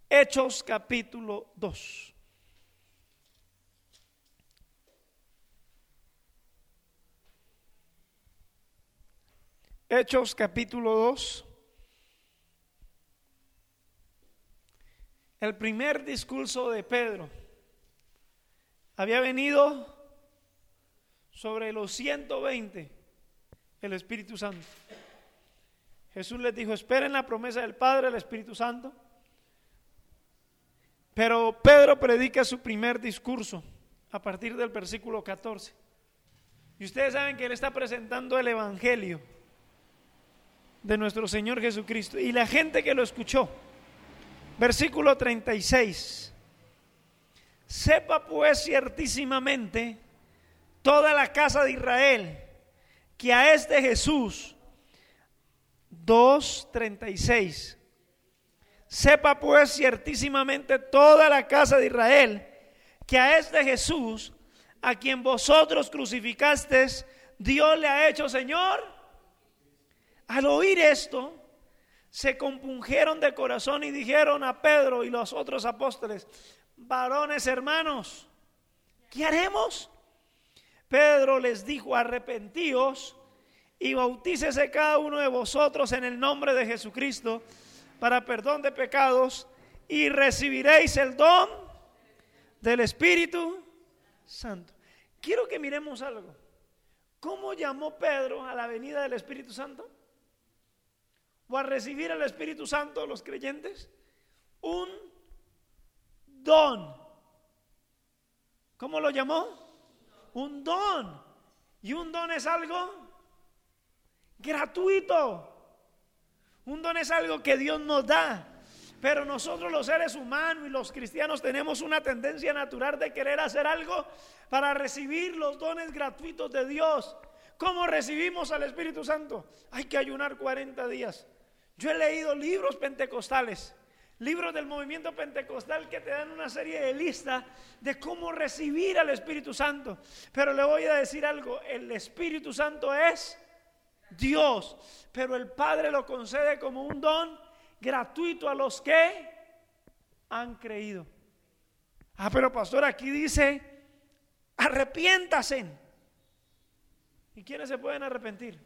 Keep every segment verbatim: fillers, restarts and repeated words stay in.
Hechos capítulo dos. Hechos capítulo dos. El primer discurso de Pedro había venido sobre los ciento veinte, el Espíritu Santo. Jesús les dijo: esperen la promesa del Padre, el Espíritu Santo. Pero Pedro predica su primer discurso a partir del versículo catorce. Y ustedes saben que él está presentando el Evangelio de nuestro Señor Jesucristo. Y la gente que lo escuchó, versículo treinta y seis: sepa pues ciertísimamente toda la casa de Israel que a este Jesús, dos treinta y seis, sepa pues ciertísimamente toda la casa de Israel que a este Jesús, a quien vosotros crucificasteis, Dios le ha hecho Señor. Al oír esto, se compungieron de corazón y dijeron a Pedro y los otros apóstoles: varones hermanos, ¿qué haremos? Pedro les dijo: arrepentíos y bautícese cada uno de vosotros en el nombre de Jesucristo para perdón de pecados, y recibiréis el don del Espíritu Santo. Quiero que miremos algo. ¿Cómo llamó Pedro a la venida del Espíritu Santo? ¿O a recibir el Espíritu Santo los creyentes? Un don. ¿Cómo lo llamó? Un don. Y un don es algo gratuito. Un don es algo que Dios nos da. Pero nosotros los seres humanos y los cristianos tenemos una tendencia natural de querer hacer algo para recibir los dones gratuitos de Dios. ¿Cómo recibimos al Espíritu Santo? Hay que ayunar cuarenta días. Yo he leído libros pentecostales, libros del movimiento pentecostal que te dan una serie de listas de cómo recibir al Espíritu Santo. Pero le voy a decir algo: el Espíritu Santo es Dios, pero el Padre lo concede como un don gratuito a los que han creído. Ah, pero pastor, aquí dice arrepiéntase. ¿Y quiénes se pueden arrepentir?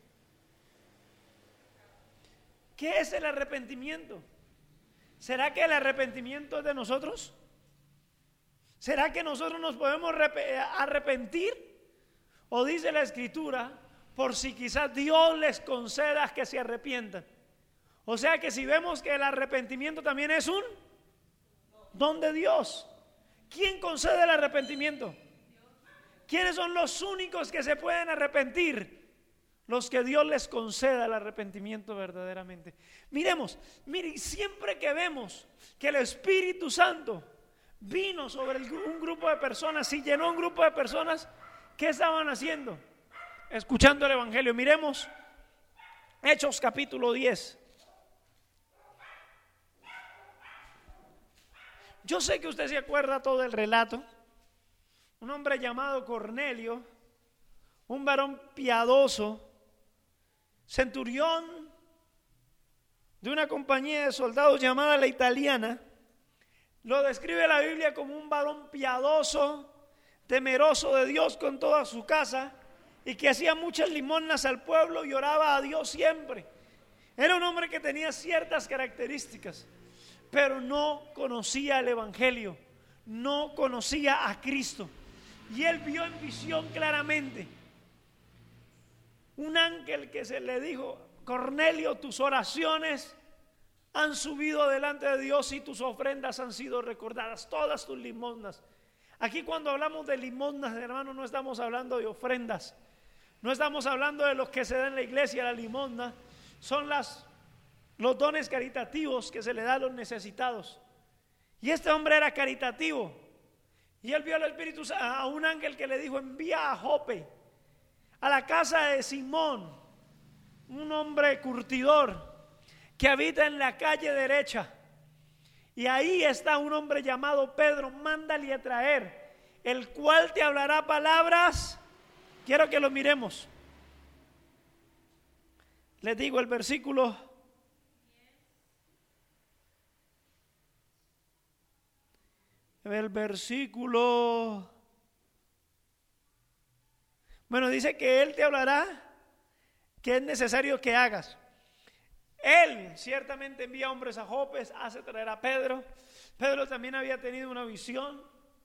¿Qué es el arrepentimiento? ¿Será que el arrepentimiento es de nosotros? ¿Será que nosotros nos podemos arrepentir? ¿O dice la Escritura, por si quizás Dios les conceda que se arrepientan? O sea que si vemos que el arrepentimiento también es un don de Dios. ¿Quién concede el arrepentimiento? ¿Quiénes son los únicos que se pueden arrepentir? Los que Dios les conceda el arrepentimiento verdaderamente. Miremos, mire, siempre que vemos que el Espíritu Santo vino sobre el, un grupo de personas y llenó un grupo de personas, ¿qué estaban haciendo? Escuchando el Evangelio. Miremos Hechos capítulo diez. Yo sé que usted se acuerda todo el relato. Un hombre llamado Cornelio, un varón piadoso, centurión de una compañía de soldados llamada la Italiana, lo describe la Biblia como un varón piadoso, temeroso de Dios con toda su casa, y que hacía muchas limosnas al pueblo y oraba a Dios siempre. Era un hombre que tenía ciertas características, pero no conocía el Evangelio, no conocía a Cristo. Y él vio en visión claramente un ángel que se le dijo: Cornelio, tus oraciones han subido delante de Dios y tus ofrendas han sido recordadas, todas tus limosnas. Aquí cuando hablamos de limosnas, hermano, no estamos hablando de ofrendas, no estamos hablando de los que se da en la iglesia. La limosna son las, los dones caritativos que se le da a los necesitados. Y este hombre era caritativo. Y él vio al Espíritu, a un ángel que le dijo: envía a Jope, a la casa de Simón, un hombre curtidor que habita en la calle derecha. Y ahí está un hombre llamado Pedro, mándale a traer, el cual te hablará palabras. Quiero que lo miremos. Les digo el versículo el versículo, bueno, dice que Él te hablará que es necesario que hagas. Él ciertamente envía hombres a Jope, hace traer a Pedro. Pedro también había tenido una visión.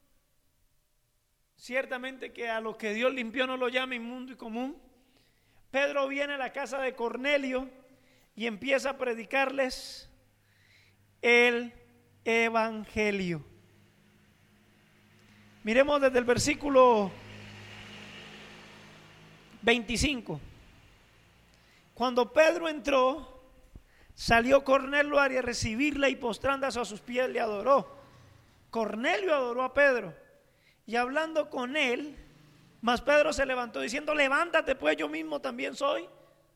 Ciertamente que a lo que Dios limpió no lo llama inmundo y común. Pedro viene a la casa de Cornelio y empieza a predicarles el evangelio. Miremos desde el versículo veinticinco. Cuando Pedro entró, salió Cornelio a recibirle y postrándose a sus pies le adoró. Cornelio adoró a Pedro y hablando con él, mas Pedro se levantó diciendo: levántate pues, yo mismo también soy.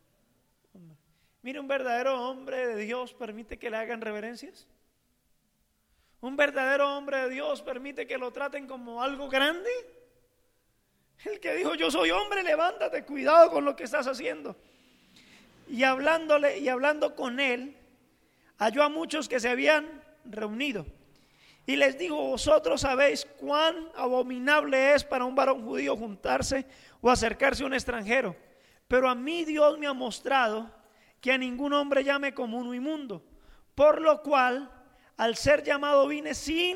Mire, un verdadero hombre de Dios permite que le hagan reverencias. Un verdadero hombre de Dios permite que lo traten como algo grande. El que dijo: yo soy hombre, levántate, cuidado con lo que estás haciendo. Y hablándole y hablando con él, halló a muchos que se habían reunido y les dijo: vosotros sabéis cuán abominable es para un varón judío juntarse o acercarse a un extranjero, pero a mí Dios me ha mostrado que a ningún hombre llame como un inmundo, por lo cual al ser llamado vine sin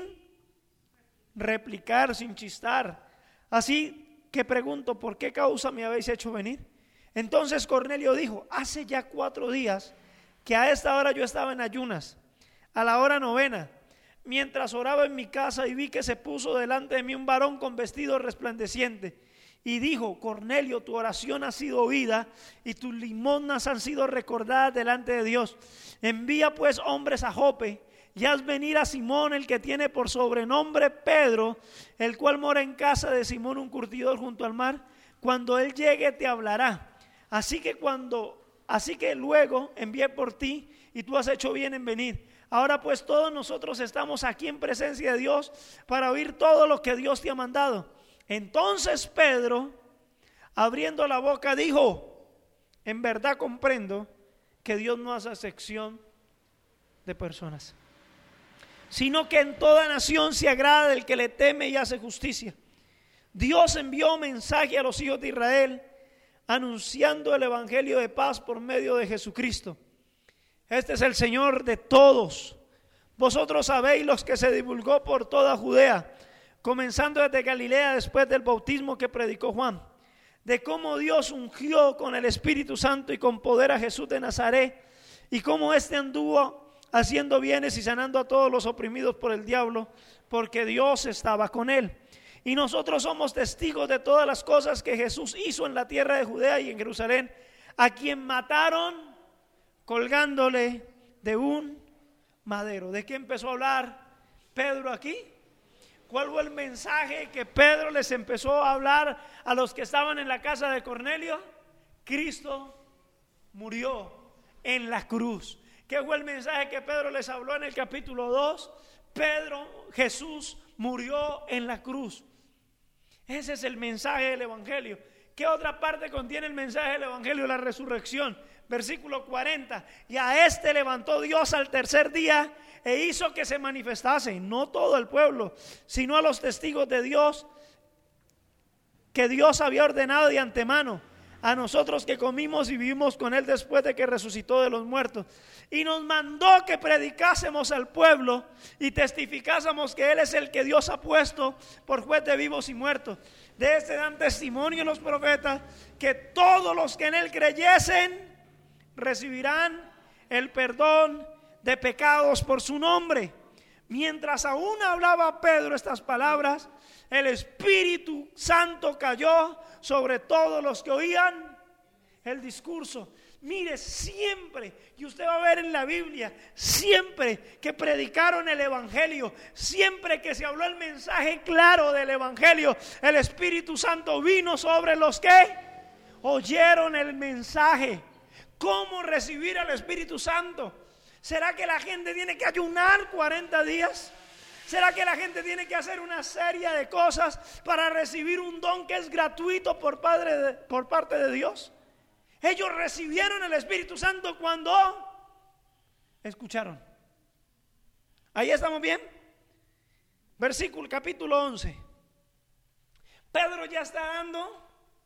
replicar, sin chistar. Así que pregunto: ¿por qué causa me habéis hecho venir? Entonces Cornelio dijo: hace ya cuatro días que a esta hora yo estaba en ayunas, a la hora novena, mientras oraba en mi casa, y vi que se puso delante de mí un varón con vestido resplandeciente y dijo: Cornelio, tu oración ha sido oída y tus limosnas han sido recordadas delante de Dios. Envía pues hombres a Jope y haz venir a Simón, el que tiene por sobrenombre Pedro, el cual mora en casa de Simón, un curtidor junto al mar. Cuando él llegue te hablará. Así que cuando, así que luego envié por ti y tú has hecho bien en venir. Ahora pues todos nosotros estamos aquí en presencia de Dios para oír todo lo que Dios te ha mandado. Entonces Pedro, abriendo la boca, dijo: en verdad comprendo que Dios no hace excepción de personas, sino que en toda nación se agrada del que le teme y hace justicia. Dios envió mensaje a los hijos de Israel, anunciando el evangelio de paz por medio de Jesucristo. Este es el Señor de todos. Vosotros sabéis los que se divulgó por toda Judea, comenzando desde Galilea después del bautismo que predicó Juan, de cómo Dios ungió con el Espíritu Santo y con poder a Jesús de Nazaret, y cómo éste anduvo haciendo bienes y sanando a todos los oprimidos por el diablo, porque Dios estaba con él. Y nosotros somos testigos de todas las cosas que Jesús hizo en la tierra de Judea y en Jerusalén, a quien mataron colgándole de un madero. ¿De qué empezó a hablar Pedro aquí? ¿Cuál fue el mensaje que Pedro les empezó a hablar a los que estaban en la casa de Cornelio? Cristo murió en la cruz. ¿Qué fue el mensaje que Pedro les habló en el capítulo dos? Pedro, Jesús murió en la cruz. Ese es el mensaje del evangelio. ¿Qué otra parte contiene el mensaje del evangelio? La resurrección. Versículo cuarenta: y a este levantó Dios al tercer día e hizo que se manifestase, no todo el pueblo, sino a los testigos de Dios, que Dios había ordenado de antemano, a nosotros que comimos y vivimos con él después de que resucitó de los muertos, y nos mandó que predicásemos al pueblo y testificásemos que él es el que Dios ha puesto por juez de vivos y muertos. De este dan testimonio los profetas, que todos los que en él creyesen recibirán el perdón de pecados por su nombre. Mientras aún hablaba Pedro estas palabras, el Espíritu Santo cayó sobre todos los que oían el discurso. Mire, siempre, y usted va a ver en la Biblia, siempre que predicaron el evangelio, siempre que se habló el mensaje claro del evangelio, el Espíritu Santo vino sobre los que oyeron el mensaje. ¿Cómo recibir al Espíritu Santo? ¿Será que la gente tiene que ayunar cuarenta días? ¿Será que la gente tiene que hacer una serie de cosas para recibir un don que es gratuito por, padre de, por parte de Dios? Ellos recibieron el Espíritu Santo cuando escucharon. ¿Ahí estamos bien? Versículo, capítulo once. Pedro ya está dando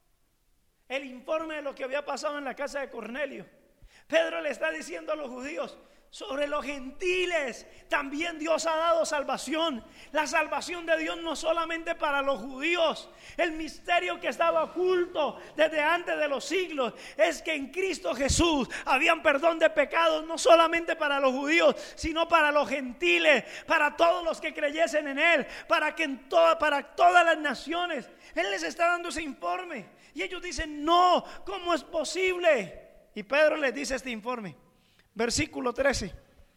el informe de lo que había pasado en la casa de Cornelio. Pedro le está diciendo a los judíos: sobre los gentiles también Dios ha dado salvación. La salvación de Dios no solamente para los judíos. El misterio que estaba oculto desde antes de los siglos es que en Cristo Jesús habían perdón de pecados, no solamente para los judíos, sino para los gentiles, para todos los que creyesen en Él, para que en toda, para todas las naciones. Él les está dando ese informe y ellos dicen: no, ¿cómo es posible? Y Pedro les dice este informe. Versículo trece.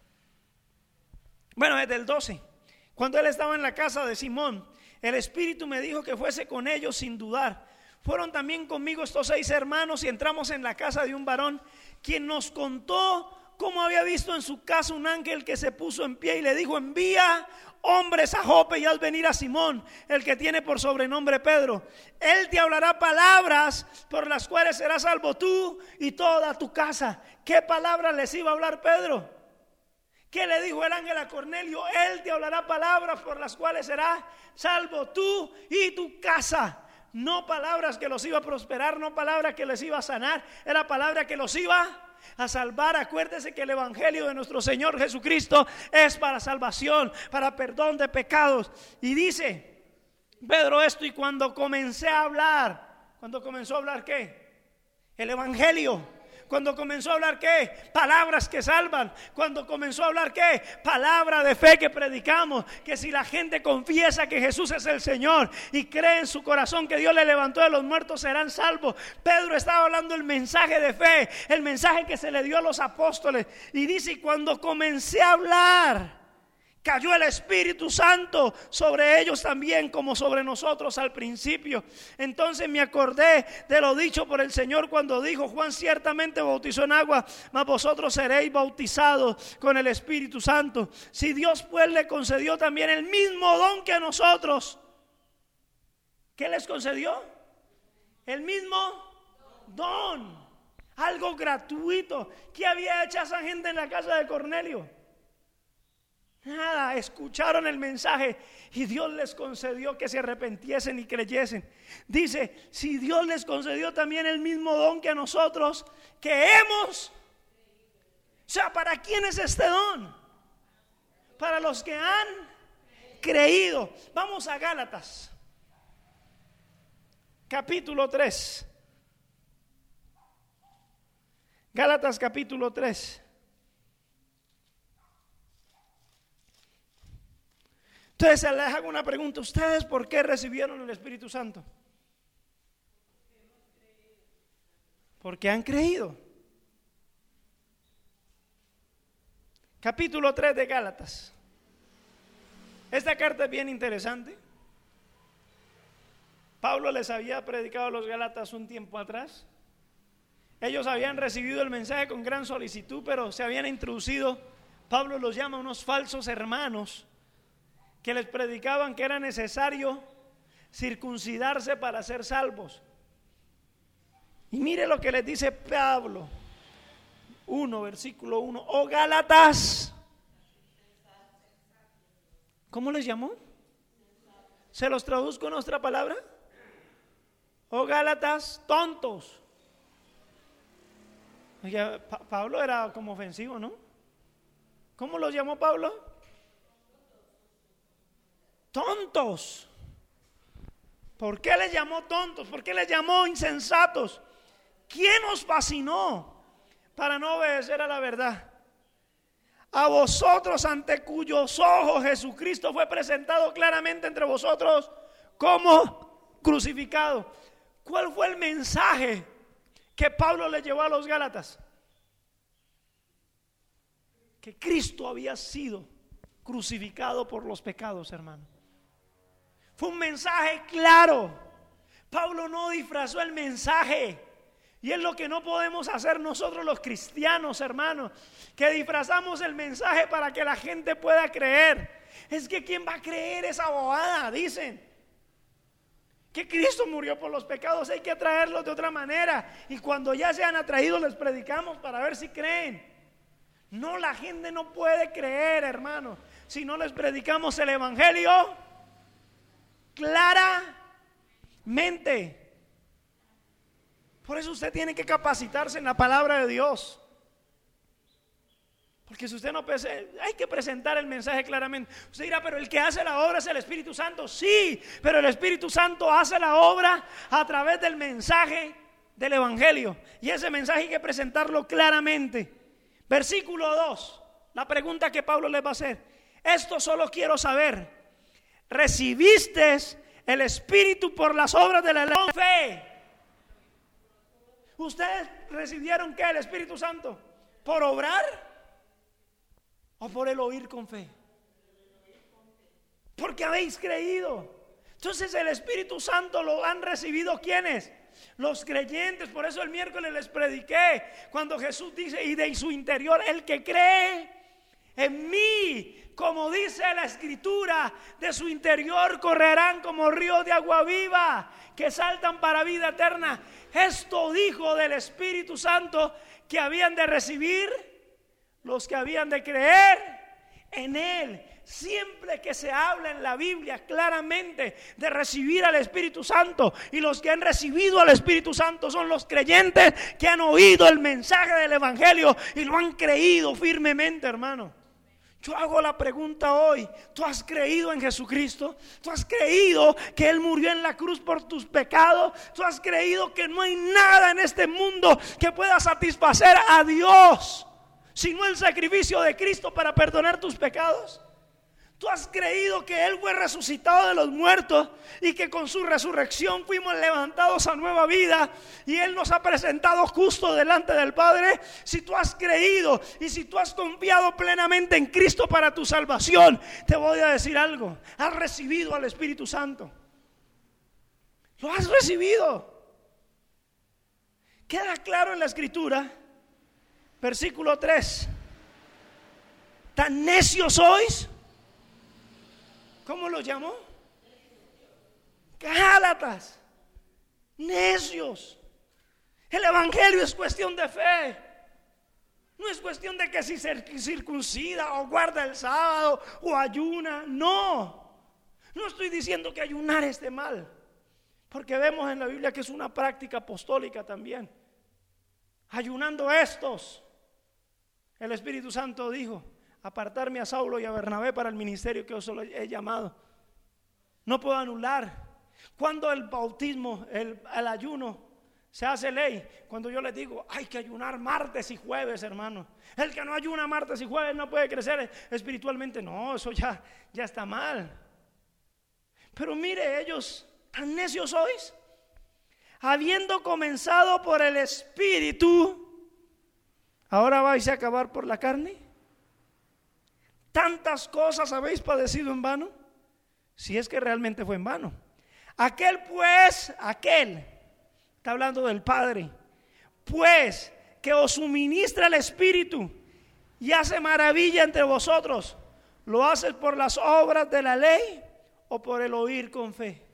Bueno, desde el doce. Cuando él estaba en la casa de Simón, el Espíritu me dijo que fuese con ellos sin dudar. Fueron también conmigo estos seis hermanos y entramos en la casa de un varón, quien nos contó cómo había visto en su casa un ángel que se puso en pie y le dijo: envía hombres a Jope y haz venir a Simón, el que tiene por sobrenombre Pedro. Él te hablará palabras por las cuales serás salvo tú y toda tu casa. ¿Qué palabras les iba a hablar Pedro? ¿Qué le dijo el ángel a Cornelio? Él te hablará palabras por las cuales serás salvo tú y tu casa. No palabras que los iba a prosperar, no palabras que les iba a sanar, era palabra que los iba a salvar. Acuérdese que el evangelio de nuestro Señor Jesucristo es para salvación, para perdón de pecados. Y dice Pedro esto: y cuando comencé a hablar, cuando comenzó a hablar ¿qué? El evangelio. Cuando comenzó a hablar ¿qué? Palabras que salvan. Cuando comenzó a hablar ¿qué? Palabra de fe que predicamos, que si la gente confiesa que Jesús es el Señor y cree en su corazón que Dios le levantó de los muertos, serán salvos. Pedro estaba hablando el mensaje de fe, el mensaje que se le dio a los apóstoles. Y dice: y cuando comencé a hablar, cayó el Espíritu Santo sobre ellos también, como sobre nosotros al principio. Entonces me acordé de lo dicho por el Señor cuando dijo: Juan ciertamente bautizó en agua, mas vosotros seréis bautizados con el Espíritu Santo. Si Dios pues le concedió también el mismo don que a nosotros, ¿qué les concedió? El mismo don, algo gratuito. ¿Qué había hecho esa gente en la casa de Cornelio? Nada, escucharon el mensaje y Dios les concedió que se arrepintiesen y creyesen. Dice: si Dios les concedió también el mismo don que a nosotros, que hemos. O sea, ¿para quién es este don? Para los que han creído. Vamos a Gálatas, capítulo tres. Gálatas capítulo tres. Entonces les hago una pregunta: ¿ustedes por qué recibieron el Espíritu Santo? Porque han creído. Capítulo tres de Gálatas. Esta carta es bien interesante. Pablo les había predicado a los Gálatas un tiempo atrás. Ellos habían recibido el mensaje con gran solicitud, pero se habían introducido, Pablo los llama unos falsos hermanos, que les predicaban que era necesario circuncidarse para ser salvos. Y mire lo que les dice Pablo, uno, versículo uno: oh Gálatas, ¿cómo les llamó? ¿Se los traduzco en nuestra palabra? Oh Gálatas, tontos. Oye, pa- Pablo era como ofensivo, ¿no? ¿Cómo los llamó Pablo? Tontos. ¿Por qué les llamó tontos? ¿Por qué les llamó insensatos? ¿Quién os fascinó para no obedecer a la verdad? A vosotros, ante cuyos ojos Jesucristo fue presentado claramente entre vosotros como crucificado. ¿Cuál fue el mensaje que Pablo le llevó a los Gálatas? Que Cristo había sido crucificado por los pecados, hermano. Fue un mensaje claro. Pablo no disfrazó el mensaje. Y es lo que no podemos hacer nosotros los cristianos, hermanos, que disfrazamos el mensaje para que la gente pueda creer. Es que ¿quién va a creer esa bobada? Dicen que Cristo murió por los pecados, hay que atraerlos de otra manera. Y cuando ya sean atraídos les predicamos para ver si creen. No, la gente no puede creer, hermanos. si no les predicamos el evangelio claramente. Por eso usted tiene que capacitarse en la palabra de Dios. Porque si usted no presenta, hay que presentar el mensaje claramente. Usted dirá, pero el que hace la obra es el Espíritu Santo. Sí, pero el Espíritu Santo hace la obra a través del mensaje del evangelio. Y ese mensaje hay que presentarlo claramente. Versículo dos, la pregunta que Pablo les va a hacer. Esto solo quiero saber: ¿recibiste el Espíritu por las obras de la ley? Con fe. ¿Ustedes recibieron qué? El Espíritu Santo. ¿Por obrar? ¿O por el oír con fe? Porque habéis creído. Entonces el Espíritu Santo lo han recibido ¿quiénes? Los creyentes. Por eso el miércoles les prediqué cuando Jesús dice: y de su interior el que cree en mí, como dice la Escritura, de su interior correrán como ríos de agua viva que saltan para vida eterna. Esto dijo del Espíritu Santo que habían de recibir los que habían de creer en Él. Siempre que se habla en la Biblia claramente de recibir al Espíritu Santo, y los que han recibido al Espíritu Santo son los creyentes que han oído el mensaje del evangelio y lo han creído firmemente, hermano. Yo hago la pregunta hoy: ¿tú has creído en Jesucristo? ¿Tú has creído que Él murió en la cruz por tus pecados? ¿Tú has creído que no hay nada en este mundo que pueda satisfacer a Dios sino el sacrificio de Cristo para perdonar tus pecados? ¿Tú has creído que Él fue resucitado de los muertos y que con su resurrección fuimos levantados a nueva vida y Él nos ha presentado justo delante del Padre? Si tú has creído y si tú has confiado plenamente en Cristo para tu salvación, te voy a decir algo: has recibido al Espíritu Santo. Lo has recibido. Queda claro en la Escritura, versículo tres: ¿tan necios sois? ¿Cómo lo llamó? Gálatas, necios. El evangelio es cuestión de fe. No es cuestión de que si se circuncida o guarda el sábado o ayuna. No, no estoy diciendo que ayunar esté mal, porque vemos en la Biblia que es una práctica apostólica también. Ayunando estos, el Espíritu Santo dijo: apartarme a Saulo y a Bernabé para el ministerio que os he llamado. No puedo anular. Cuando el bautismo, el, el ayuno se hace ley, cuando yo les digo hay que ayunar martes y jueves, hermano, el que no ayuna martes y jueves no puede crecer espiritualmente. No, eso ya, ya está mal. Pero mire, ellos, tan necios sois, habiendo comenzado por el Espíritu, ahora vais a acabar por la carne. ¿Tantas cosas habéis padecido en vano? Si es que realmente fue en vano. Aquel pues, aquel, está hablando del Padre, pues que os suministra el Espíritu y hace maravilla entre vosotros, ¿lo haces por las obras de la ley o por el oír con fe?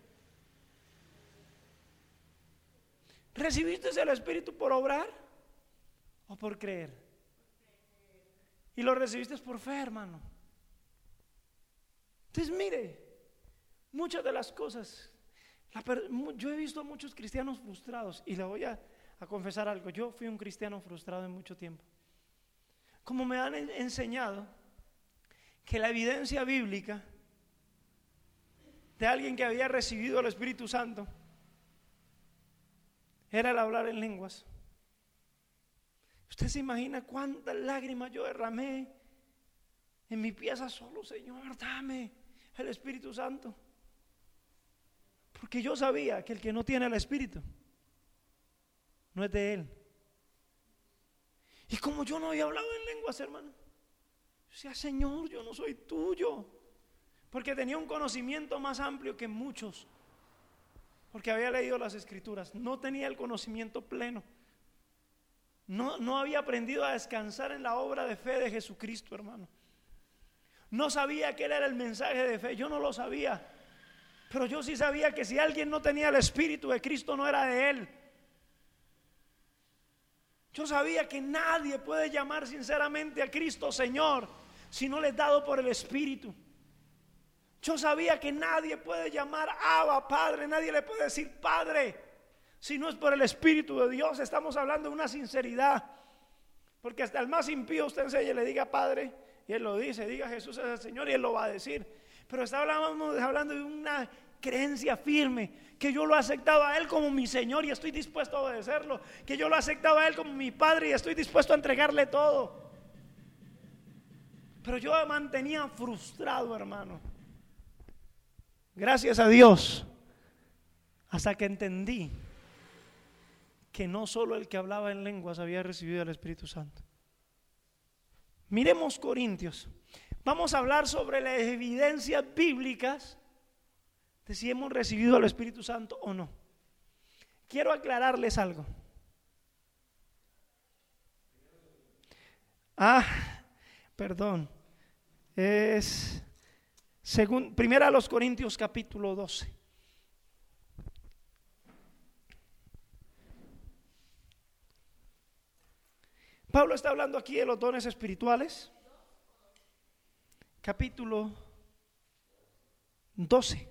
¿Recibiste el Espíritu por obrar o por creer? Y lo recibiste por fe, hermano. Entonces mire, muchas de las cosas, la, yo he visto a muchos cristianos frustrados, y le voy a, a confesar algo. Yo fui un cristiano frustrado en mucho tiempo. Como me han enseñado que la evidencia bíblica de alguien que había recibido el Espíritu Santo era el hablar en lenguas. Usted se imagina cuántas lágrimas yo derramé en mi pieza solo: Señor, dame el Espíritu Santo. Porque yo sabía que el que no tiene el Espíritu no es de Él. Y como yo no había hablado en lenguas, hermano, yo decía: Señor, yo no soy tuyo. Porque tenía un conocimiento más amplio que muchos, porque había leído las Escrituras. No tenía el conocimiento pleno. No, no había aprendido a descansar en la obra de fe de Jesucristo, hermano. No sabía que Él era el mensaje de fe. Yo no lo sabía. Pero yo sí sabía que si alguien no tenía el Espíritu de Cristo, no era de Él. Yo sabía que nadie puede llamar sinceramente a Cristo Señor sino les dado por el Espíritu. Yo sabía que nadie puede llamar Abba Padre, nadie le puede decir Padre si no es por el Espíritu de Dios. Estamos hablando de una sinceridad, porque hasta el más impío usted enseña y le diga Padre, y él lo dice, diga Jesús es el Señor, y él lo va a decir. Pero está hablando, hablando de una creencia firme, que yo lo he aceptado a Él como mi Señor y estoy dispuesto a obedecerlo, que yo lo he aceptado a Él como mi Padre y estoy dispuesto a entregarle todo. Pero yo me mantenía frustrado, hermano. Gracias a Dios, hasta que entendí que no solo el que hablaba en lenguas había recibido el Espíritu Santo. Miremos Corintios. Vamos a hablar sobre las evidencias bíblicas de si hemos recibido el Espíritu Santo o no. Quiero aclararles algo. Ah, perdón. Es según Primera a los Corintios capítulo doce. Pablo está hablando aquí de los dones espirituales. Capítulo doce.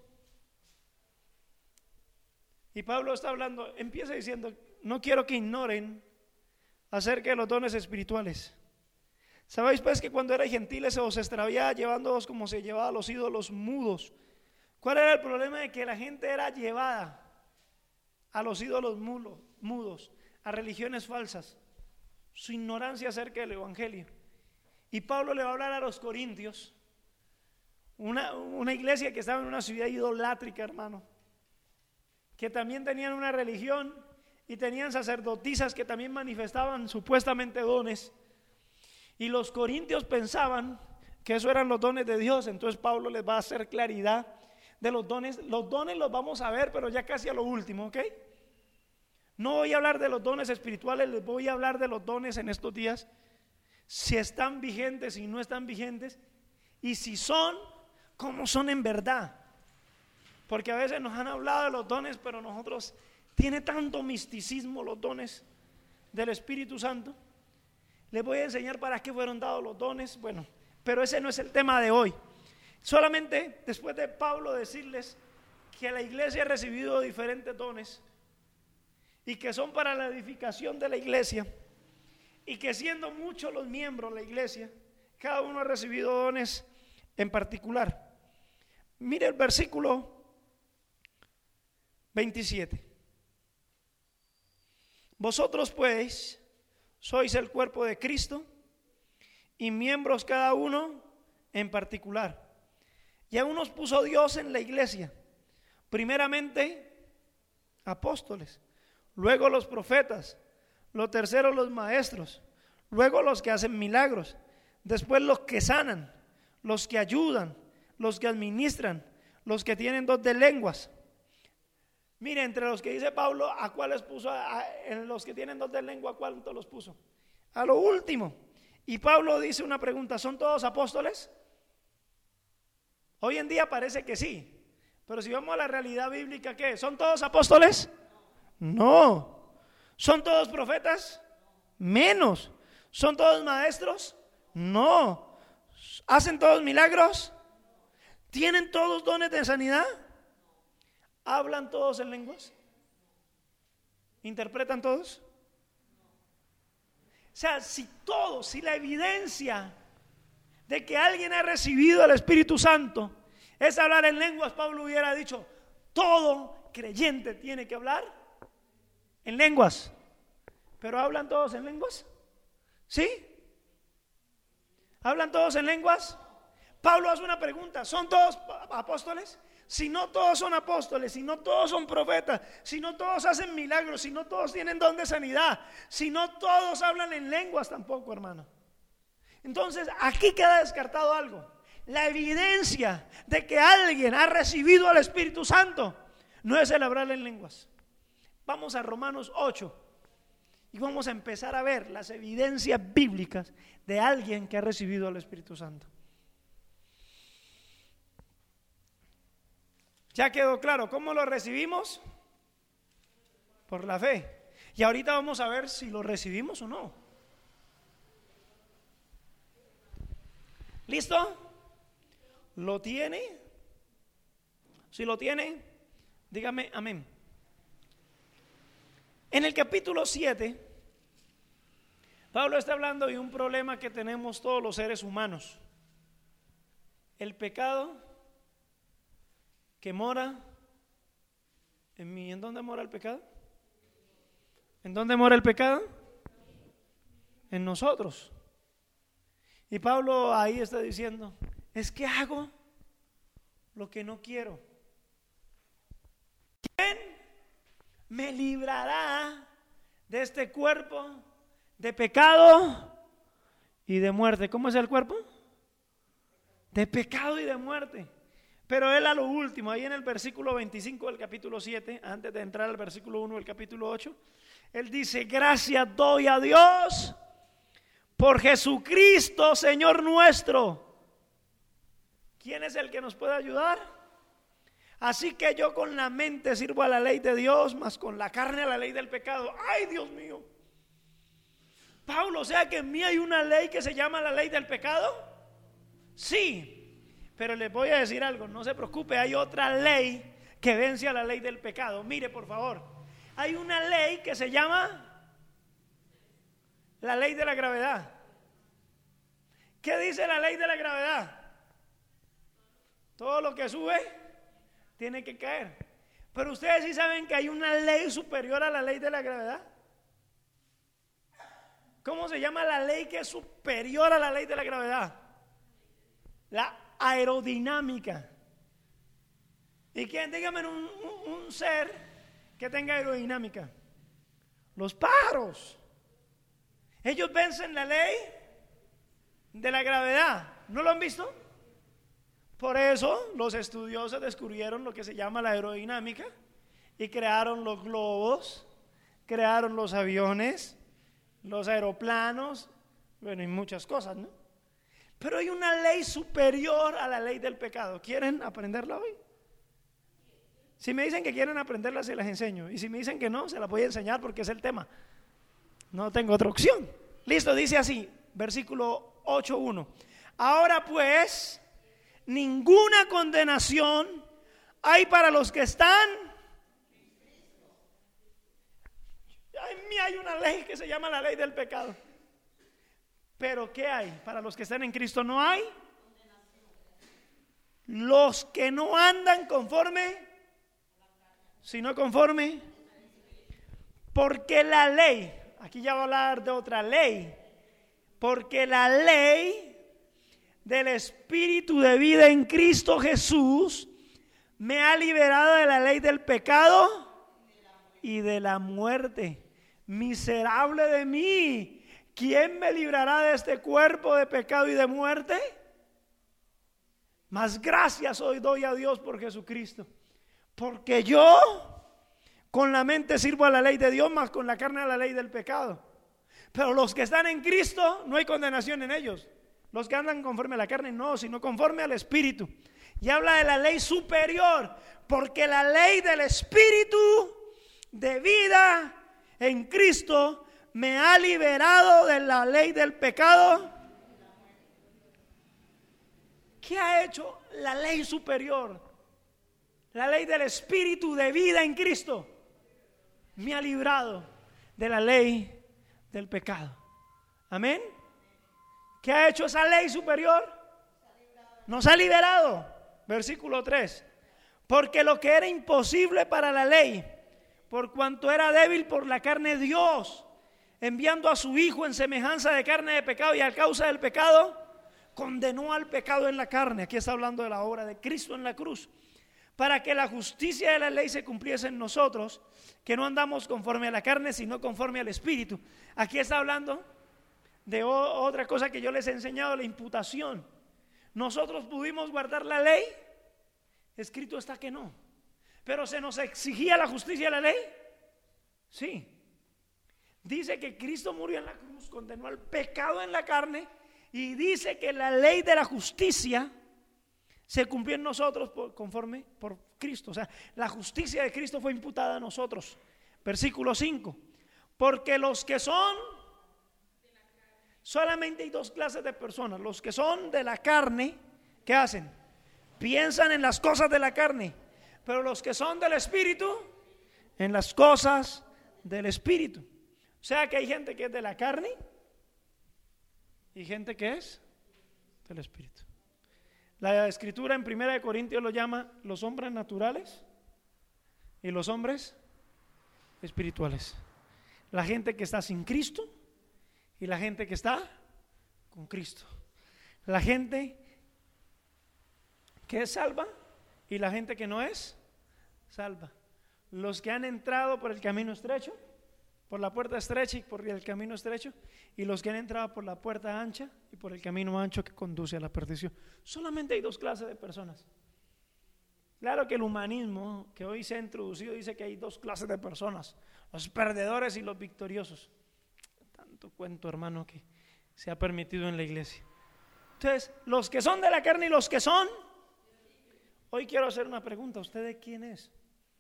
Y Pablo está hablando, empieza diciendo, no quiero que ignoren acerca de los dones espirituales. Sabéis pues que cuando erais gentiles se os extraviaba llevándoos como se llevaba a los ídolos mudos. ¿Cuál era el problema? De que la gente era llevada a los ídolos mudos, a religiones falsas, su ignorancia acerca del evangelio. Y Pablo le va a hablar a los corintios, una, una iglesia que estaba en una ciudad idolátrica, hermano, que también tenían una religión y tenían sacerdotisas que también manifestaban supuestamente dones. Y los corintios pensaban que eso eran los dones de Dios. Entonces Pablo les va a hacer claridad de los dones. Los dones los vamos a ver, pero ya casi a lo último, ¿ok? No voy a hablar de los dones espirituales, les voy a hablar de los dones en estos días, si están vigentes, si no están vigentes, y si son, cómo son en verdad. Porque a veces nos han hablado de los dones, pero nosotros, tiene tanto misticismo los dones del Espíritu Santo. Les voy a enseñar para qué fueron dados los dones, bueno, pero ese no es el tema de hoy. Solamente después de Pablo decirles que la iglesia ha recibido diferentes dones y que son para la edificación de la iglesia, y que siendo muchos los miembros de la iglesia, cada uno ha recibido dones en particular. Mire el versículo veintisiete. Vosotros pues sois el cuerpo de Cristo y miembros cada uno en particular. Y a unos puso Dios en la iglesia, primeramente apóstoles, luego los profetas, los terceros los maestros, luego los que hacen milagros, después los que sanan, los que ayudan, los que administran, los que tienen dos de lenguas. Mire, entre los que dice Pablo, ¿a cuáles puso? A, a, en los que tienen dos de lengua, ¿a cuántos los puso? A lo último. Y Pablo dice una pregunta, ¿son todos apóstoles? Hoy en día parece que sí, pero si vamos a la realidad bíblica, ¿qué? ¿Son todos apóstoles? No. ¿Son todos profetas? Menos. ¿Son todos maestros? No. ¿Hacen todos milagros? ¿Tienen todos dones de sanidad? ¿Hablan todos en lenguas? ¿Interpretan todos? O sea, si todos, si la evidencia de que alguien ha recibido el Espíritu Santo es hablar en lenguas, Pablo hubiera dicho, todo creyente tiene que hablar en lenguas. ¿Pero hablan todos en lenguas? ¿Sí? ¿Hablan todos en lenguas? Pablo hace una pregunta, ¿son todos apóstoles? Si no todos son apóstoles, si no todos son profetas, si no todos hacen milagros, si no todos tienen don de sanidad, si no todos hablan en lenguas tampoco, hermano. Entonces aquí queda descartado algo. La evidencia de que alguien ha recibido al Espíritu Santo no es el hablar en lenguas. Vamos a Romanos ocho y vamos a empezar a ver las evidencias bíblicas de alguien que ha recibido al Espíritu Santo. Ya quedó claro, ¿cómo lo recibimos? Por la fe. Y ahorita vamos a ver si lo recibimos o no. ¿Listo? ¿Lo tiene? Si lo tiene, dígame amén. En el capítulo siete, Pablo está hablando de un problema que tenemos todos los seres humanos. El pecado que mora en mí. ¿En dónde mora el pecado? ¿En dónde mora el pecado? En nosotros. Y Pablo ahí está diciendo, es que hago lo que no quiero. ¿Quién me librará de este cuerpo de pecado y de muerte? ¿Cómo es el cuerpo? De pecado y de muerte. Pero él a lo último, ahí en el versículo veinticinco del capítulo siete, antes de entrar al versículo uno del capítulo ocho, él dice, gracias doy a Dios por Jesucristo, Señor nuestro. ¿Quién es el que nos puede ayudar? Así que yo con la mente sirvo a la ley de Dios, mas con la carne a la ley del pecado. ¡Ay, Dios mío! Pablo, o sea que en mí hay una ley que se llama la ley del pecado. Sí. Pero les voy a decir algo, no se preocupe, hay otra ley que vence a la ley del pecado. Mire, por favor, hay una ley que se llama la ley de la gravedad. ¿Qué dice la ley de la gravedad? Todo lo que sube tiene que caer. Pero ustedes sí saben que hay una ley superior a la ley de la gravedad. ¿Cómo se llama la ley que es superior a la ley de la gravedad? La aerodinámica. ¿Y quién? Dígame un, un, un ser que tenga aerodinámica. Los pájaros. Ellos vencen la ley de la gravedad. ¿No lo han visto? Por eso los estudiosos descubrieron lo que se llama la aerodinámica y crearon los globos, crearon los aviones, los aeroplanos, bueno, y muchas cosas, ¿no? Pero hay una ley superior a la ley del pecado. ¿Quieren aprenderla hoy? Si me dicen que quieren aprenderla, se las enseño. Y si me dicen que no, se las voy a enseñar porque es el tema. No tengo otra opción. Listo, dice así, versículo ocho uno. Ahora pues, ninguna condenación hay para los que están. En mí hay una ley que se llama la ley del pecado. Pero ¿qué hay? Para los que están en Cristo no hay. Los que no andan conforme, sino conforme. Porque la ley, aquí ya voy a hablar de otra ley. Porque la ley del Espíritu de vida en Cristo Jesús me ha liberado de la ley del pecado y de la muerte. Miserable de mí. ¿Quién me librará de este cuerpo de pecado y de muerte? Mas gracias hoy doy a Dios por Jesucristo. Porque yo con la mente sirvo a la ley de Dios, mas con la carne a la ley del pecado. Pero los que están en Cristo no hay condenación en ellos. Los que andan conforme a la carne no, sino conforme al Espíritu. Y habla de la ley superior. Porque la ley del Espíritu de vida en Cristo me ha liberado de la ley del pecado. ¿Qué ha hecho la ley superior? La ley del Espíritu de vida en Cristo me ha librado de la ley del pecado. Amén. ¿Qué ha hecho esa ley superior? Nos ha liberado. Versículo tres. Porque lo que era imposible para la ley, por cuanto era débil por la carne, Dios, enviando a su Hijo en semejanza de carne de pecado y a causa del pecado, condenó al pecado en la carne. Aquí está hablando de la obra de Cristo en la cruz, para que la justicia de la ley se cumpliese en nosotros, que no andamos conforme a la carne, sino conforme al Espíritu. Aquí está hablando de o- otra cosa que yo les he enseñado, la imputación. Nosotros pudimos guardar la ley, escrito está que no, pero se nos exigía la justicia de la ley. Sí. Dice que Cristo murió en la cruz, condenó al pecado en la carne, y dice que la ley de la justicia se cumplió en nosotros por, conforme por Cristo. O sea, la justicia de Cristo fue imputada a nosotros. Versículo cinco. Porque los que son Solamente hay dos clases de personas: los que son de la carne, ¿qué hacen? Piensan en las cosas de la carne. Pero los que son del Espíritu, en las cosas del Espíritu. O sea que hay gente que es de la carne y gente que es del Espíritu. La Escritura en primera de Corintios lo llama los hombres naturales y los hombres espirituales. La gente que está sin Cristo y la gente que está con Cristo. La gente que es salva y la gente que no es salva. Los que han entrado por el camino estrecho, por la puerta estrecha y por el camino estrecho, y los que han entrado por la puerta ancha y por el camino ancho que conduce a la perdición. Solamente hay dos clases de personas. Claro que el humanismo que hoy se ha introducido dice que hay dos clases de personas: los perdedores y los victoriosos. Tanto cuento, hermano, que se ha permitido en la iglesia. Entonces, los que son de la carne y los que son. Hoy quiero hacer una pregunta: ¿usted de quién es?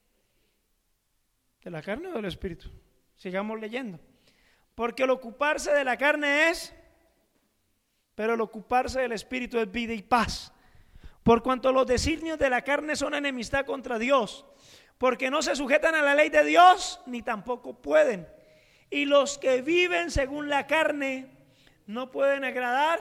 ¿De la carne o del Espíritu? Sigamos leyendo. Porque el ocuparse de la carne es, pero el ocuparse del Espíritu es vida y paz. Por cuanto los designios de la carne son enemistad contra Dios, porque no se sujetan a la ley de Dios, ni tampoco pueden. Y los que viven según la carne no pueden agradar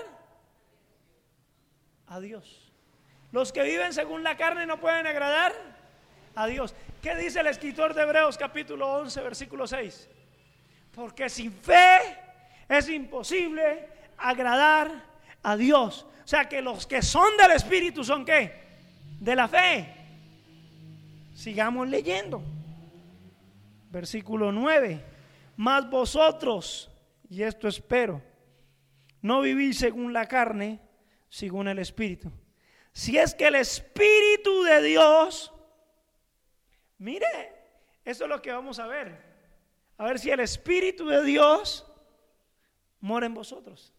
a Dios. Los que viven según la carne no pueden agradar a Dios. ¿Qué dice el escritor de Hebreos capítulo once versículo seis? Porque sin fe es imposible agradar a Dios. O sea que los que son del Espíritu son ¿qué? De la fe. Sigamos leyendo. Versículo nueve. Mas vosotros, y esto espero, no vivís según la carne, según el Espíritu. Si es que el Espíritu de Dios, mire, eso es lo que vamos a ver. A ver si el Espíritu de Dios mora en vosotros.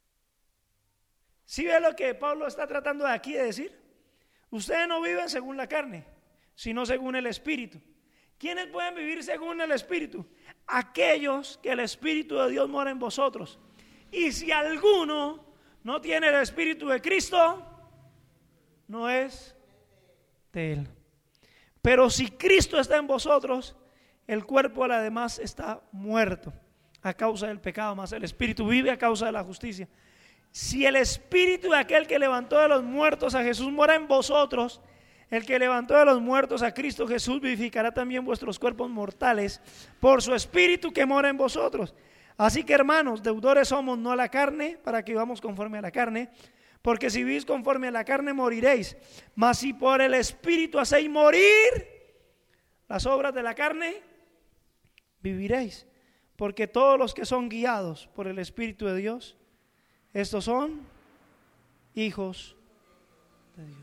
¿Sí ve lo que Pablo está tratando de aquí de decir? Ustedes no viven según la carne, sino según el Espíritu. ¿Quiénes pueden vivir según el Espíritu? Aquellos que el Espíritu de Dios mora en vosotros. Y si alguno no tiene el Espíritu de Cristo, no es de Él. Pero si Cristo está en vosotros, el cuerpo además está muerto a causa del pecado, mas el Espíritu vive a causa de la justicia. Si el Espíritu de aquel que levantó de los muertos a Jesús mora en vosotros, el que levantó de los muertos a Cristo Jesús vivificará también vuestros cuerpos mortales por su Espíritu que mora en vosotros. Así que, hermanos, deudores somos no a la carne, para que vivamos conforme a la carne, porque si vivís conforme a la carne moriréis. Mas si por el Espíritu hacéis morir las obras de la carne, viviréis. Porque todos los que son guiados por el Espíritu de Dios, estos son hijos de Dios.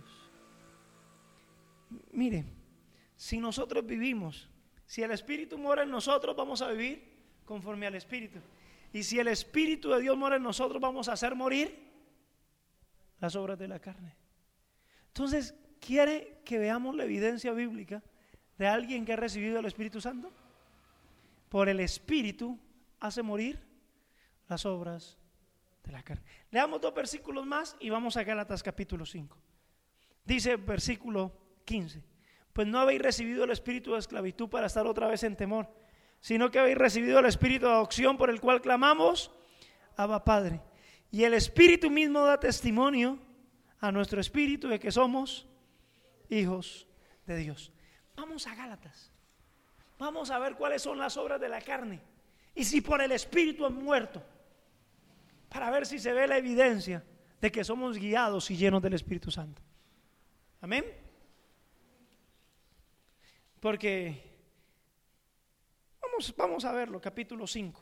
Mire, si nosotros vivimos, si el Espíritu mora en nosotros, vamos a vivir conforme al Espíritu. Y si el Espíritu de Dios mora en nosotros, vamos a hacer morir las obras de la carne. Entonces, ¿quiere que veamos la evidencia bíblica de alguien que ha recibido el Espíritu Santo? Por el Espíritu hace morir las obras de la carne. Leamos dos versículos más y vamos a Gálatas capítulo cinco. Dice versículo quince: pues no habéis recibido el espíritu de esclavitud para estar otra vez en temor, sino que habéis recibido el espíritu de adopción, por el cual clamamos Abba Padre. Y el Espíritu mismo da testimonio a nuestro espíritu de que somos hijos de Dios. Vamos a Gálatas. Vamos a ver cuáles son las obras de la carne y si por el Espíritu han muerto, para ver si se ve la evidencia de que somos guiados y llenos del Espíritu Santo. Amén. Porque vamos, vamos a verlo, capítulo cinco.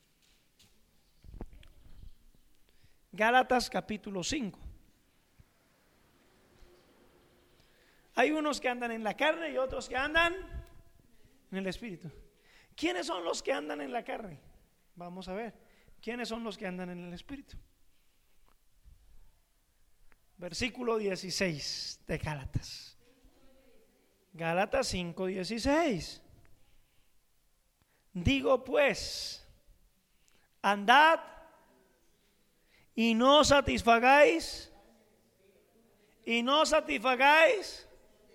Gálatas capítulo cinco. Hay unos que andan en la carne y otros que andan en el Espíritu. ¿Quiénes son los que andan en la carne? Vamos a ver. ¿Quiénes son los que andan en el Espíritu? Versículo dieciséis de Gálatas. Gálatas cinco dieciséis. Digo pues, andad y no satisfagáis, y no satisfagáis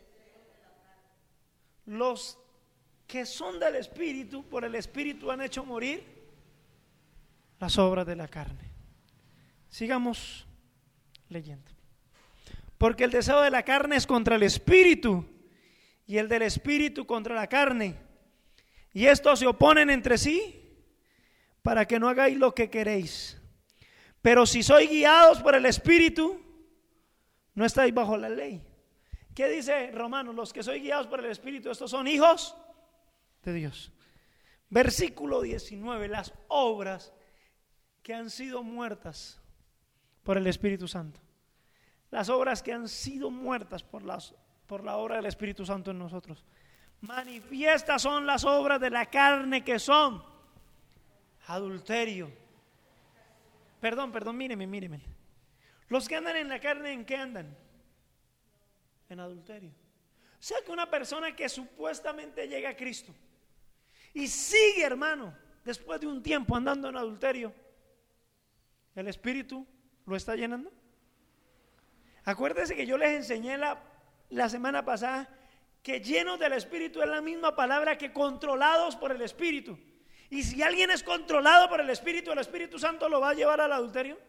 los que son del Espíritu, por el Espíritu han hecho morir las obras de la carne. Sigamos leyendo. Porque el deseo de la carne es contra el Espíritu, y el del Espíritu contra la carne, y estos se oponen entre sí para que no hagáis lo que queréis. Pero si sois guiados por el Espíritu, no estáis bajo la ley. ¿Qué dice Romanos? Los que sois guiados por el Espíritu, estos son hijos de Dios. Versículo diecinueve, las obras que han sido muertas por el Espíritu Santo. Las obras que han sido muertas por, las, por la obra del Espíritu Santo en nosotros. Manifiestas son las obras de la carne, que son adulterio. Perdón, perdón, míreme, míreme. Los que andan en la carne, ¿en qué andan? En adulterio. O sea que una persona que supuestamente llega a Cristo y sigue, hermano, después de un tiempo andando en adulterio, ¿el Espíritu lo está llenando? Acuérdese que yo les enseñé la, la semana pasada que llenos del Espíritu es la misma palabra que controlados por el Espíritu. Y si alguien es controlado por el Espíritu, el Espíritu Santo lo va a llevar al adulterio.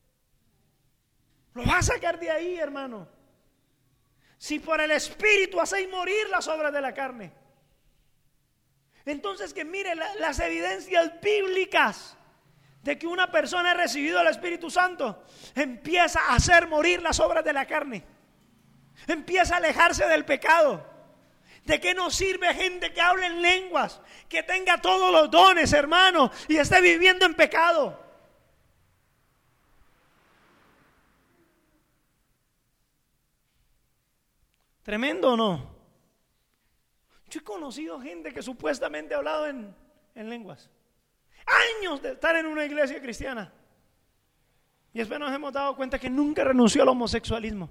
Lo va a sacar de ahí, hermano. Si por el Espíritu hacéis morir las obras de la carne. Entonces que mire la, las evidencias bíblicas de que una persona ha recibido el Espíritu Santo, empieza a hacer morir las obras de la carne, empieza a alejarse del pecado. ¿De qué nos sirve gente que hable en lenguas, que tenga todos los dones, hermano, y esté viviendo en pecado? ¿Tremendo o no? Yo he conocido gente que supuestamente ha hablado en, en lenguas, años de estar en una iglesia cristiana, y después nos hemos dado cuenta que nunca renunció al homosexualismo.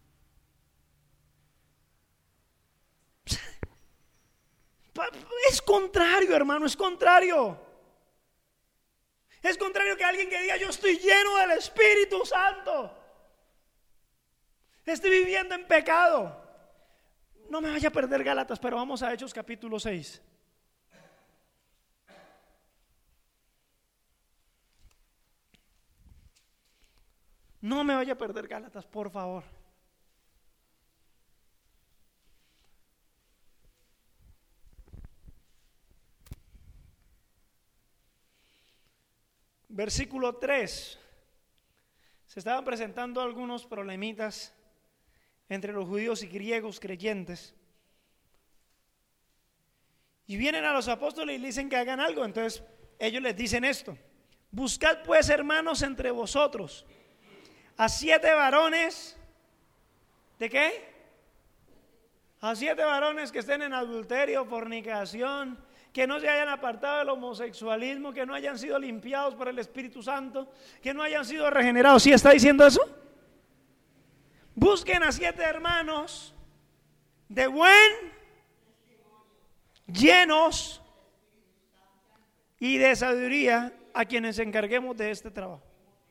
Es contrario, hermano, es contrario. Es contrario que alguien que diga: yo estoy lleno del Espíritu Santo, estoy viviendo en pecado. No me vaya a perder Gálatas, pero vamos a Hechos capítulo seis. No me vaya a perder Gálatas, por favor. Versículo tres. Se estaban presentando algunos problemitas entre los judíos y griegos creyentes. Y vienen a los apóstoles y les dicen que hagan algo. Entonces ellos les dicen esto: buscad pues, hermanos, entre vosotros a siete varones. ¿De qué? A siete varones que estén en adulterio, fornicación, que no se hayan apartado del homosexualismo, que no hayan sido limpiados por el Espíritu Santo, que no hayan sido regenerados. ¿Sí está diciendo eso? Busquen a siete hermanos de buen, llenos y de sabiduría, a quienes encarguemos de este trabajo.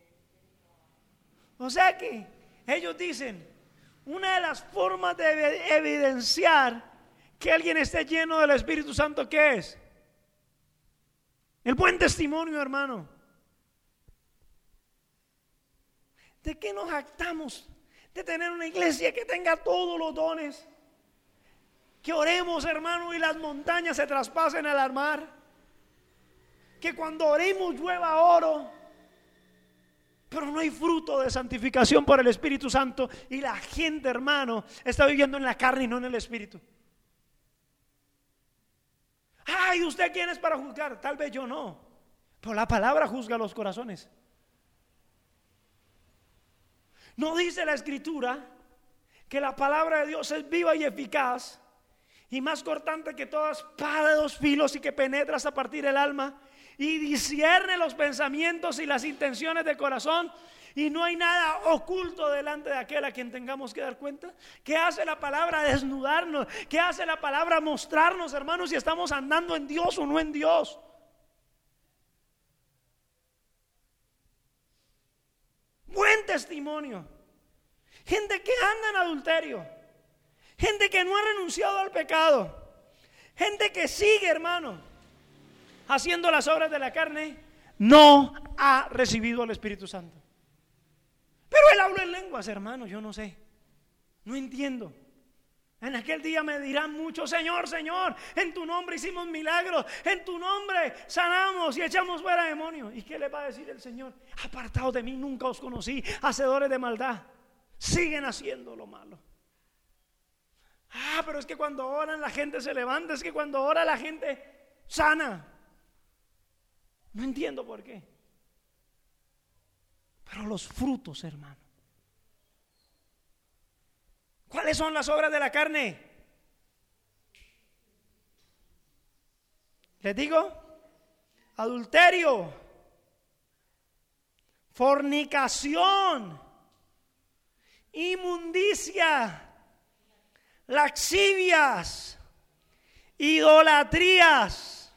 O sea que ellos dicen, una de las formas de evidenciar que alguien esté lleno del Espíritu Santo, ¿qué es? El buen testimonio, hermano. ¿De qué nos jactamos? De tener una iglesia que tenga todos los dones, que oremos, hermano, y las montañas se traspasen al mar, que cuando oremos llueva oro, pero no hay fruto de santificación por el Espíritu Santo, y la gente, hermano, está viviendo en la carne y no en el Espíritu. Ay, ¿usted quién es para juzgar? Tal vez yo no, pero la palabra juzga los corazones. ¿No dice la Escritura que la palabra de Dios es viva y eficaz y más cortante que toda espada de dos filos, y que penetra hasta partir el alma y discierne los pensamientos y las intenciones del corazón, y no hay nada oculto delante de aquel a quien tengamos que dar cuenta? ¿Qué hace la palabra? Desnudarnos. ¿Qué hace la palabra? Mostrarnos, hermanos, si estamos andando en Dios o no en Dios. testimonio, gente que anda en adulterio, gente que no ha renunciado al pecado, gente que sigue, hermano, haciendo las obras de la carne, no ha recibido al Espíritu Santo. Pero él habla en lenguas, hermano, yo no sé, no entiendo. En aquel día me dirán muchos: Señor, Señor, en tu nombre hicimos milagros, en tu nombre sanamos y echamos fuera demonios. ¿Y qué le va a decir el Señor? Apartados de mí, nunca os conocí, hacedores de maldad. Siguen haciendo lo malo. Ah, pero es que cuando oran la gente se levanta, es que cuando ora la gente sana. No entiendo por qué. Pero los frutos, hermano. ¿Cuáles son las obras de la carne? Les digo: adulterio, fornicación, inmundicia, lascivias, idolatrías,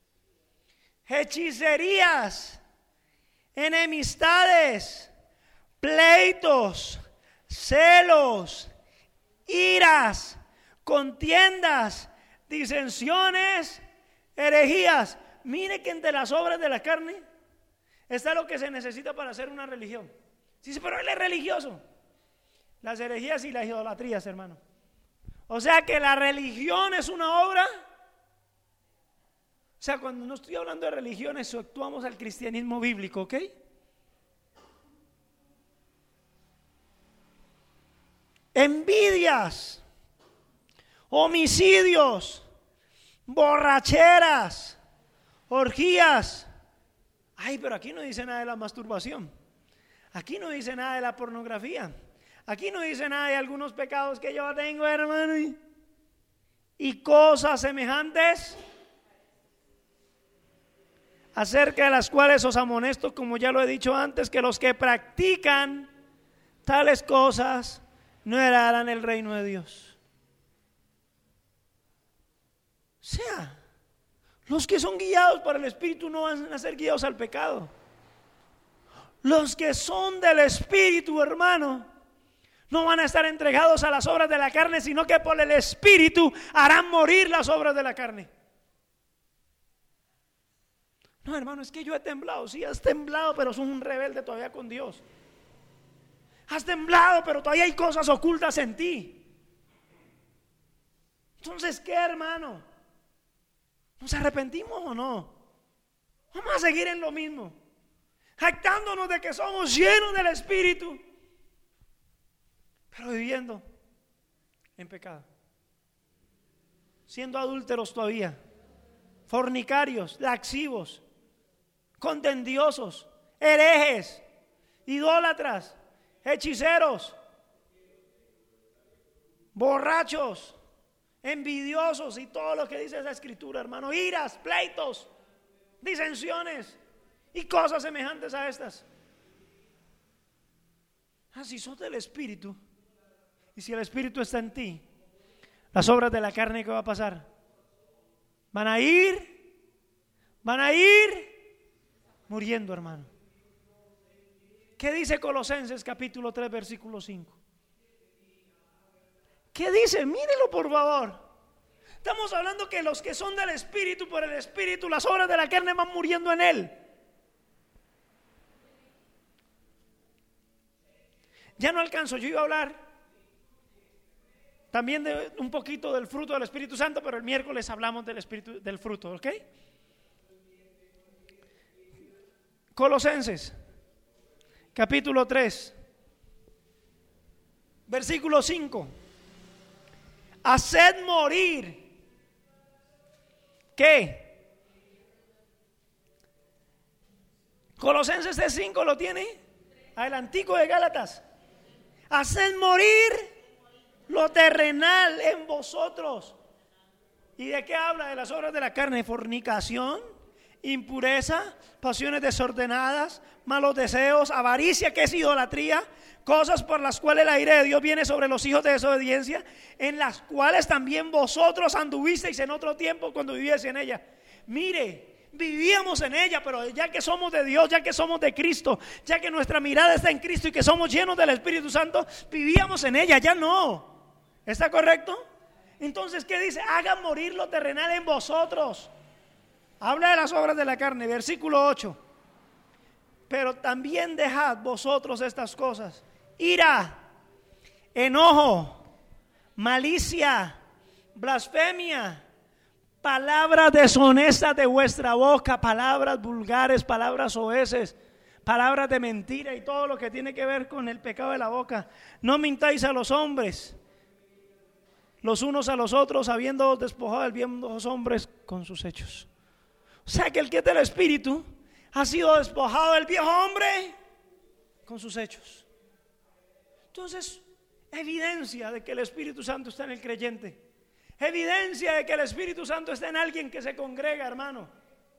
hechicerías, enemistades, pleitos, celos, iras, contiendas, disensiones, herejías. Mire que entre las obras de la carne está lo que se necesita para hacer una religión. Sí, pero él es religioso. Las herejías y las idolatrías, hermano. O sea que la religión es una obra. O sea, cuando no estoy hablando de religiones, actuamos al cristianismo bíblico, ¿ok? Envidias, homicidios, borracheras, orgías. Ay, pero aquí no dice nada de la masturbación. Aquí no dice nada de la pornografía. Aquí no dice nada de algunos pecados que yo tengo, hermano. Y, y cosas semejantes, acerca de las cuales os amonesto, como ya lo he dicho antes, que los que practican tales cosas no heredarán el reino de Dios. O sea, los que son guiados por el Espíritu no van a ser guiados al pecado. Los que son del Espíritu, hermano, no van a estar entregados a las obras de la carne, sino que por el Espíritu harán morir las obras de la carne. No, hermano, es que yo he temblado. Sí, has temblado, pero sos un rebelde todavía con Dios. Has temblado, pero todavía hay cosas ocultas en ti. Entonces, ¿qué, hermano? ¿Nos arrepentimos o no? Vamos a seguir en lo mismo, jactándonos de que somos llenos del Espíritu, pero viviendo en pecado, siendo adúlteros todavía, fornicarios, laxivos, contendiosos, herejes, idólatras, hechiceros, borrachos, envidiosos y todo lo que dice esa escritura, hermano, iras, pleitos, disensiones y cosas semejantes a estas. Ah, si sos del Espíritu y si el Espíritu está en ti, las obras de la carne, ¿qué va a pasar? Van a ir, van a ir muriendo, hermano. ¿Qué dice Colosenses capítulo tres versículo cinco? ¿Qué dice? Mírelo por favor. Estamos hablando que los que son del Espíritu, por el Espíritu, las obras de la carne van muriendo en él. Ya no alcanzo, yo iba a hablar también de un poquito del fruto del Espíritu Santo, pero el miércoles hablamos del espíritu, del fruto, ¿ok? Colosenses capítulo tres versículo cinco. Haced morir, ¿qué? Colosenses tres cinco, ¿lo tiene? Adelantico de Gálatas. Haced morir lo terrenal en vosotros. ¿Y de qué habla? De las obras de la carne: fornicación, impureza, pasiones desordenadas, malos deseos, avaricia, que es idolatría, cosas por las cuales la ira de Dios viene sobre los hijos de desobediencia, en las cuales también vosotros anduvisteis en otro tiempo cuando vivíais en ella. Mire, Vivíamos en ella, pero ya que somos de Dios, ya que somos de Cristo, ya que nuestra mirada está en Cristo y que somos llenos del Espíritu Santo, vivíamos en ella, ya no. ¿Está correcto? Entonces, ¿qué dice? Hagan morir lo terrenal en vosotros. Habla de las obras de la carne, versículo ocho. Pero también dejad vosotros estas cosas: ira, enojo, malicia, blasfemia, palabras deshonestas de vuestra boca, palabras vulgares, palabras soeces, palabras de mentira y todo lo que tiene que ver con el pecado de la boca. No mintáis a los hombres los unos a los otros, habiendo despojado el bien de los hombres con sus hechos. O sea que el que es del Espíritu ha sido despojado del viejo hombre con sus hechos. Entonces, evidencia de que el Espíritu Santo está en el creyente, evidencia de que el Espíritu Santo está en alguien que se congrega, hermano.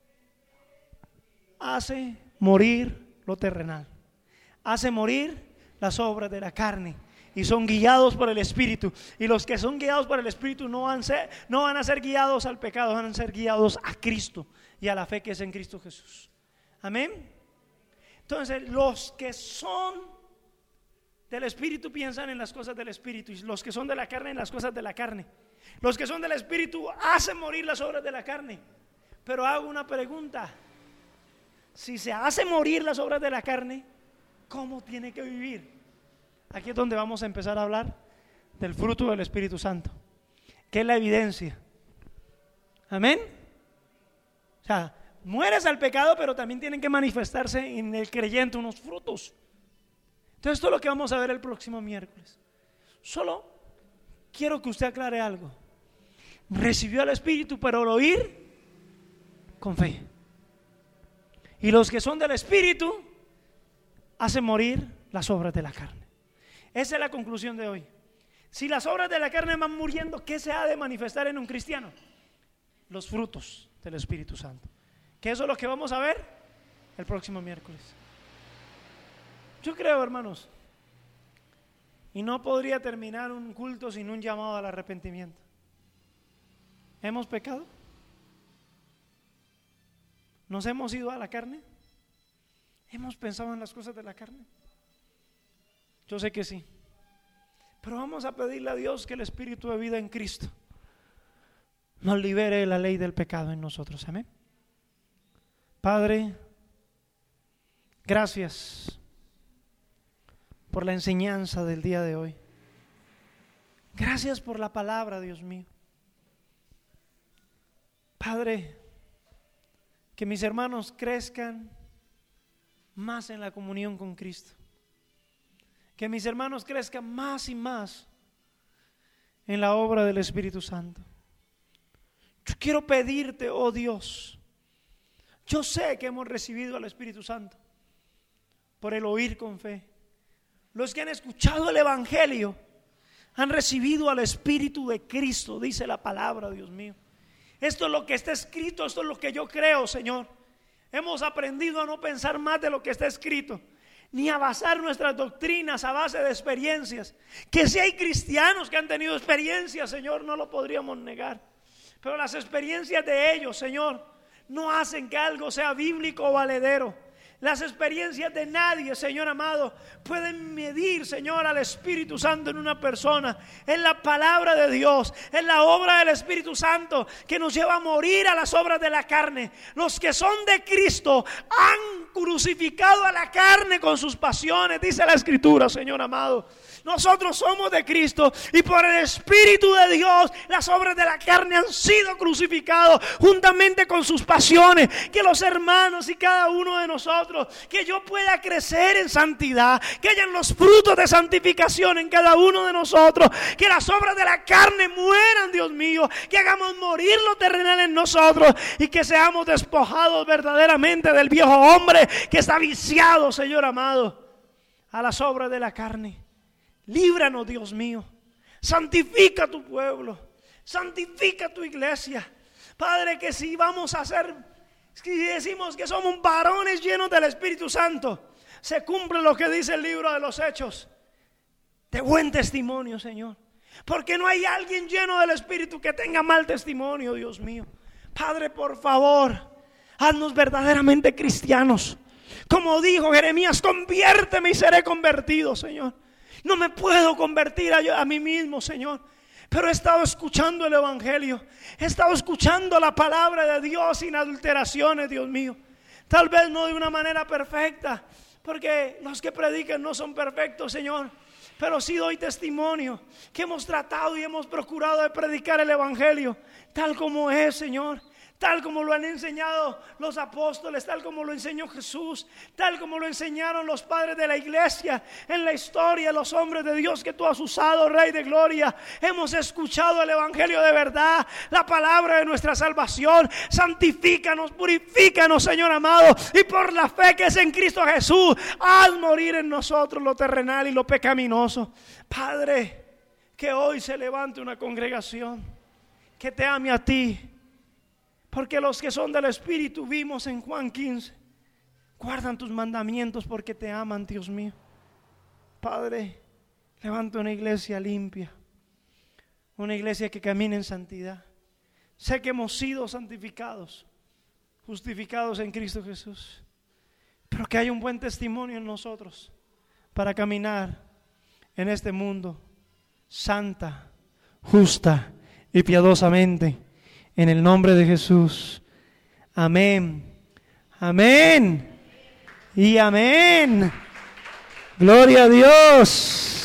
Hace morir lo terrenal, hace morir las obras de la carne, y son guiados por el Espíritu. Y los que son guiados por el Espíritu no van, ser, no van a ser guiados al pecado, van a ser guiados a Cristo y a la fe que es en Cristo Jesús. Amén. Entonces, los que son del Espíritu piensan en las cosas del Espíritu, y los que son de la carne en las cosas de la carne. Los que son del Espíritu hacen morir las obras de la carne. Pero hago una pregunta: si se hace morir las obras de la carne, ¿cómo tiene que vivir? Aquí es donde vamos a empezar a hablar del fruto del Espíritu Santo, que es la evidencia. Amén. O sea, mueres al pecado, pero también tienen que manifestarse en el creyente unos frutos. Entonces, esto es lo que vamos a ver el próximo miércoles. Solo quiero que usted aclare algo: recibió al Espíritu, pero al oír con fe. Y los que son del Espíritu hacen morir las obras de la carne. Esa es la conclusión de hoy. Si las obras de la carne van muriendo, ¿qué se ha de manifestar en un cristiano? Los frutos del Espíritu Santo, que eso es lo que vamos a ver el próximo miércoles. Yo creo, hermanos, y no podría terminar un culto sin un llamado al arrepentimiento. ¿Hemos pecado? ¿Nos hemos ido a la carne? ¿Hemos pensado en las cosas de la carne? Yo sé que sí, pero vamos a pedirle a Dios que el Espíritu de vida en Cristo nos libere de la ley del pecado en nosotros. Amén. Padre, gracias por la enseñanza del día de hoy. Gracias por la palabra, Dios mío. Padre, que mis hermanos crezcan más en la comunión con Cristo. Que mis hermanos crezcan más y más en la obra del Espíritu Santo. Yo quiero pedirte, oh Dios, yo sé que hemos recibido al Espíritu Santo por el oír con fe. Los que han escuchado el Evangelio han recibido al Espíritu de Cristo, dice la palabra, Dios mío. Esto es lo que está escrito, esto es lo que yo creo, Señor. Hemos aprendido a no pensar más de lo que está escrito, ni a basar nuestras doctrinas a base de experiencias. Que si hay cristianos que han tenido experiencias, Señor, no lo podríamos negar, pero las experiencias de ellos, Señor, no hacen que algo sea bíblico o valedero. Las experiencias de nadie, Señor amado, pueden medir, Señor, al Espíritu Santo en una persona. Es la palabra de Dios, es la obra del Espíritu Santo que nos lleva a morir a las obras de la carne. Los que son de Cristo han crucificado a la carne con sus pasiones, dice la Escritura, Señor amado. Nosotros somos de Cristo y por el Espíritu de Dios las obras de la carne han sido crucificadas juntamente con sus pasiones. Que los hermanos y cada uno de nosotros, que yo pueda crecer en santidad, que hayan los frutos de santificación en cada uno de nosotros, que las obras de la carne mueran, Dios mío, que hagamos morir lo terrenal en nosotros y que seamos despojados verdaderamente del viejo hombre que está viciado, Señor amado, a las obras de la carne. Líbranos, Dios mío. Santifica tu pueblo. Santifica tu iglesia. Padre, que si vamos a hacer, si decimos que somos varones llenos del Espíritu Santo, se cumple lo que dice el libro de los Hechos. De buen testimonio, Señor. Porque no hay alguien lleno del Espíritu que tenga mal testimonio, Dios mío. Padre, por favor, Haznos verdaderamente cristianos. Como dijo Jeremías, conviérteme y seré convertido, Señor. No me puedo convertir a, yo, a mí mismo, Señor. Pero he estado escuchando el Evangelio. He estado escuchando la palabra de Dios sin adulteraciones, Dios mío. Tal vez no de una manera perfecta, porque los que predican no son perfectos, Señor. Pero sí doy testimonio que hemos tratado y hemos procurado de predicar el Evangelio tal como es, Señor. Tal como lo han enseñado los apóstoles, tal como lo enseñó Jesús, tal como lo enseñaron los padres de la iglesia en la historia, los hombres de Dios que tú has usado, Rey de Gloria. Hemos escuchado el Evangelio de verdad, la palabra de nuestra salvación. Santifícanos, purifícanos, Señor amado, y por la fe que es en Cristo Jesús, haz morir en nosotros lo terrenal y lo pecaminoso. Padre, que hoy se levante una congregación que te ame a ti. Porque los que son del Espíritu, vimos en Juan quince, guardan tus mandamientos porque te aman, Dios mío. Padre, levanta una iglesia limpia, una iglesia que camine en santidad. Sé que hemos sido santificados, justificados en Cristo Jesús, pero que hay un buen testimonio en nosotros para caminar en este mundo santa, justa y piadosamente. En el nombre de Jesús. Amén. Amén. Y amén. Gloria a Dios.